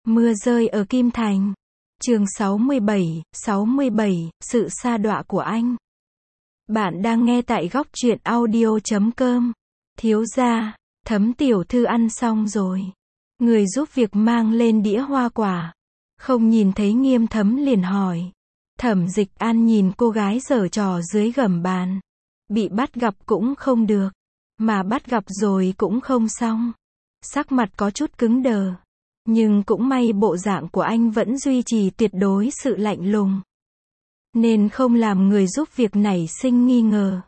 Mưa rơi ở Kim Thành. Chương 67, sự sa đọa của anh. Bạn đang nghe tại góc truyện audio.com. Thiếu gia, Thấm tiểu thư ăn xong rồi. Người giúp việc mang lên đĩa hoa quả. Không nhìn thấy Nghiêm Thấm liền hỏi. Thẩm Dịch An nhìn cô gái giở trò dưới gầm bàn. Bị bắt gặp cũng không được, mà bắt gặp rồi cũng không xong. Sắc mặt có chút cứng đờ. Nhưng cũng may bộ dạng của anh vẫn duy trì tuyệt đối sự lạnh lùng, nên không làm người giúp việc nảy sinh nghi ngờ.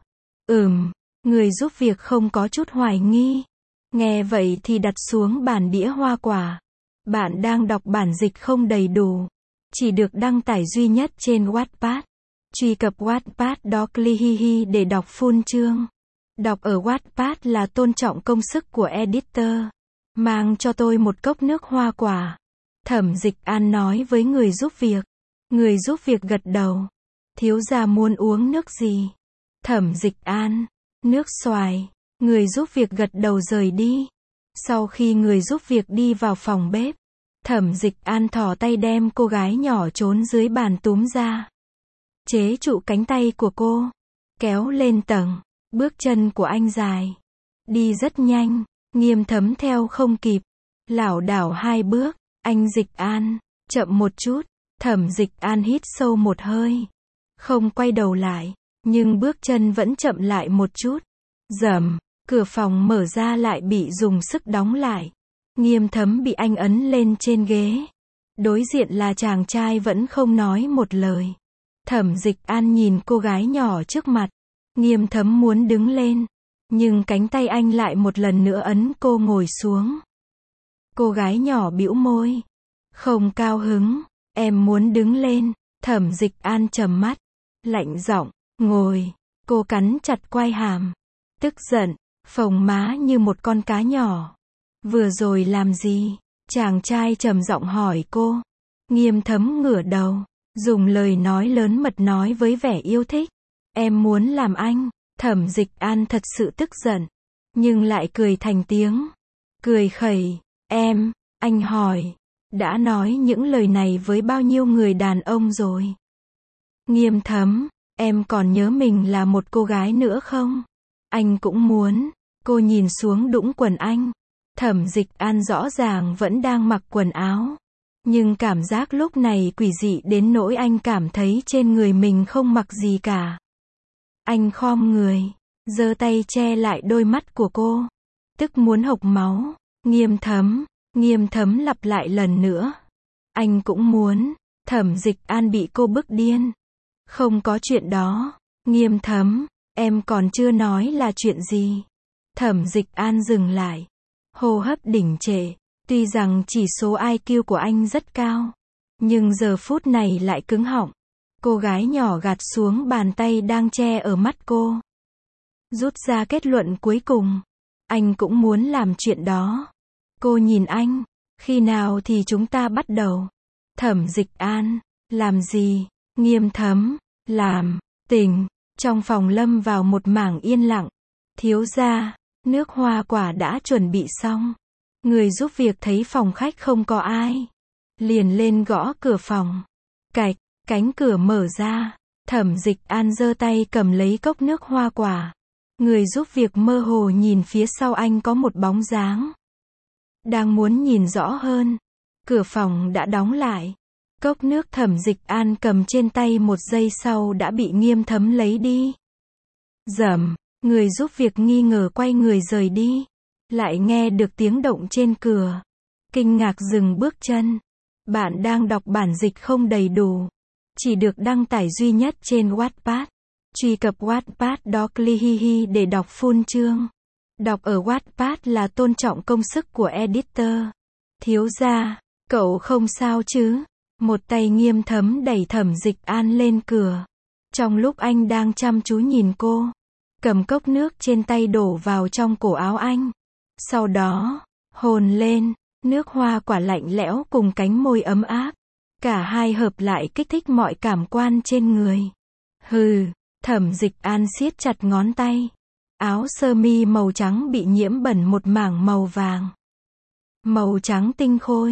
Người giúp việc không có chút hoài nghi. Nghe vậy thì đặt xuống bàn đĩa hoa quả. Bạn đang đọc bản dịch không đầy đủ, chỉ được đăng tải duy nhất trên Wattpad. Truy cập Wattpad.clihihi để đọc full chương. Đọc ở Wattpad là tôn trọng công sức của editor. Mang cho tôi một cốc nước hoa quả. Thẩm Dịch An nói với người giúp việc. Người giúp việc gật đầu. Thiếu gia muốn uống nước gì? Thẩm Dịch An. Nước xoài. Người giúp việc gật đầu rời đi. Sau khi người giúp việc đi vào phòng bếp, Thẩm Dịch An thò tay đem cô gái nhỏ trốn dưới bàn túm ra. Chế trụ cánh tay của cô. Kéo lên tầng. Bước chân của anh dài. Đi rất nhanh. Nghiêm Thấm theo không kịp. Lảo đảo 2 bước. Anh Dịch An, chậm một chút. Thẩm Dịch An hít sâu một hơi. Không quay đầu lại. Nhưng bước chân vẫn chậm lại một chút. Rầm, cửa phòng mở ra lại bị dùng sức đóng lại. Nghiêm Thấm bị anh ấn lên trên ghế. Đối diện là chàng trai vẫn không nói một lời. Thẩm Dịch An nhìn cô gái nhỏ trước mặt. Nghiêm Thấm muốn đứng lên, nhưng cánh tay anh lại một lần nữa ấn cô ngồi xuống. Cô gái nhỏ bĩu môi. Không cao hứng, em muốn đứng lên. Thẩm Dịch An trầm mắt, lạnh giọng, ngồi. Cô cắn chặt quai hàm. Tức giận, phồng má như một con cá nhỏ. Vừa rồi làm gì? Chàng trai trầm giọng hỏi cô. Nghiêm Thấm ngửa đầu, dùng lời nói lớn mật nói với vẻ yêu thích. Em muốn làm anh. Thẩm Dịch An thật sự tức giận, nhưng lại cười thành tiếng. Cười khẩy. Anh hỏi, đã nói những lời này với bao nhiêu người đàn ông rồi? Nghiêm Thấm, em còn nhớ mình là một cô gái nữa không? Anh cũng muốn. Cô nhìn xuống đũng quần anh. Thẩm Dịch An rõ ràng vẫn đang mặc quần áo, nhưng cảm giác lúc này quỷ dị đến nỗi anh cảm thấy trên người mình không mặc gì cả. Anh khom người, giơ tay che lại đôi mắt của cô, tức muốn hộc máu. Nghiêm Thấm lặp lại lần nữa. Anh cũng muốn. Thẩm Dịch An bị cô bức điên. Không có chuyện đó. Nghiêm Thấm, em còn chưa nói là chuyện gì. Thẩm Dịch An dừng lại. Hô hấp đỉnh trệ. Tuy rằng chỉ số IQ của anh rất cao, nhưng giờ phút này lại cứng họng. Cô gái nhỏ gạt xuống bàn tay đang che ở mắt cô. Rút ra kết luận cuối cùng. Anh cũng muốn làm chuyện đó. Cô nhìn anh. Khi nào thì chúng ta bắt đầu? Thẩm Dịch An. Làm gì? Nghiêm Thấm. Làm tình. Trong phòng lâm vào một mảng yên lặng. Thiếu gia, nước hoa quả đã chuẩn bị xong. Người giúp việc thấy phòng khách không có ai, liền lên gõ cửa phòng. Cạch. Cánh cửa mở ra. Thẩm Dịch An giơ tay cầm lấy cốc nước hoa quả. Người giúp việc mơ hồ nhìn phía sau anh có một bóng dáng. Đang muốn nhìn rõ hơn, cửa phòng đã đóng lại. Cốc nước Thẩm Dịch An cầm trên tay một giây sau đã bị Nghiêm Thấm lấy đi. Rầm, người giúp việc nghi ngờ quay người rời đi. Lại nghe được tiếng động trên cửa. Kinh ngạc dừng bước chân. Bạn đang đọc bản dịch không đầy đủ, chỉ được đăng tải duy nhất trên Wattpad. Truy cập Wattpad.clihihi để đọc full chương. Đọc ở Wattpad là tôn trọng công sức của editor. Thiếu gia, cậu không sao chứ? Một tay Nghiêm Thấm đẩy Thẩm Dịch An lên cửa. Trong lúc anh đang chăm chú nhìn cô, cầm cốc nước trên tay đổ vào trong cổ áo anh. Sau đó, hôn lên. Nước hoa quả lạnh lẽo cùng cánh môi ấm áp. Cả hai hợp lại kích thích mọi cảm quan trên người. Hừ, Thẩm Dịch An siết chặt ngón tay. Áo sơ mi màu trắng bị nhiễm bẩn một mảng màu vàng. Màu trắng tinh khôi.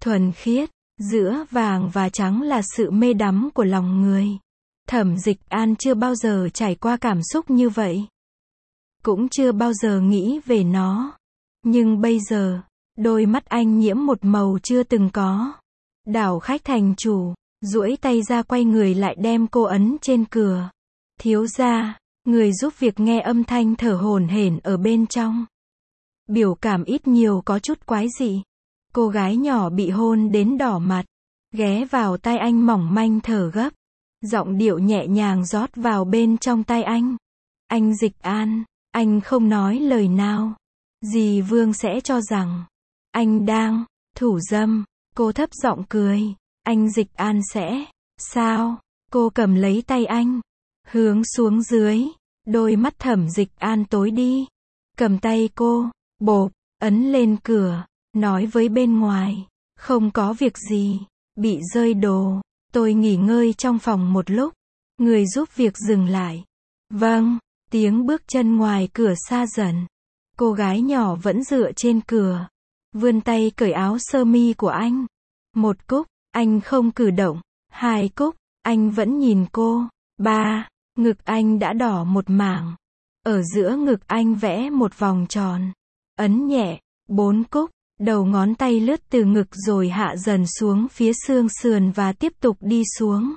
thuần khiết, giữa vàng và trắng là sự mê đắm của lòng người. Thẩm Dịch An chưa bao giờ trải qua cảm xúc như vậy. Cũng chưa bao giờ nghĩ về nó. Nhưng bây giờ, đôi mắt anh nhiễm một màu chưa từng có. Đảo khách thành chủ, duỗi tay ra quay người lại đem cô ấn trên cửa. Thiếu gia, người giúp việc nghe âm thanh thở hổn hển ở bên trong. Biểu cảm ít nhiều có chút quái dị. Cô gái nhỏ bị hôn đến đỏ mặt, ghé vào tai anh mỏng manh thở gấp. Giọng điệu nhẹ nhàng rót vào bên trong tai anh. Anh Dịch An, anh không nói lời nào. Dì Vương sẽ cho rằng anh đang thủ dâm. Cô thấp giọng cười. Anh Dịch An sẽ, sao? Cô cầm lấy tay anh, hướng xuống dưới. Đôi mắt Thẩm Dịch An tối đi. Cầm tay cô, bộp, ấn lên cửa, nói với bên ngoài. Không có việc gì, bị rơi đồ. Tôi nghỉ ngơi trong phòng một lúc. Người giúp việc dừng lại. Vâng, tiếng bước chân ngoài cửa xa dần. Cô gái nhỏ vẫn dựa trên cửa. Vươn tay cởi áo sơ mi của anh. Một cúc, anh không cử động. 2 cúc, anh vẫn nhìn cô. 3, ngực anh đã đỏ một mảng. Ở giữa ngực anh vẽ một vòng tròn. Ấn nhẹ. 4 cúc, đầu ngón tay lướt từ ngực rồi hạ dần xuống phía xương sườn và tiếp tục đi xuống.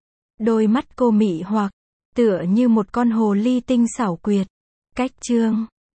Đôi mắt cô mị hoặc, tựa như một con hồ ly tinh xảo quyệt. Cách chương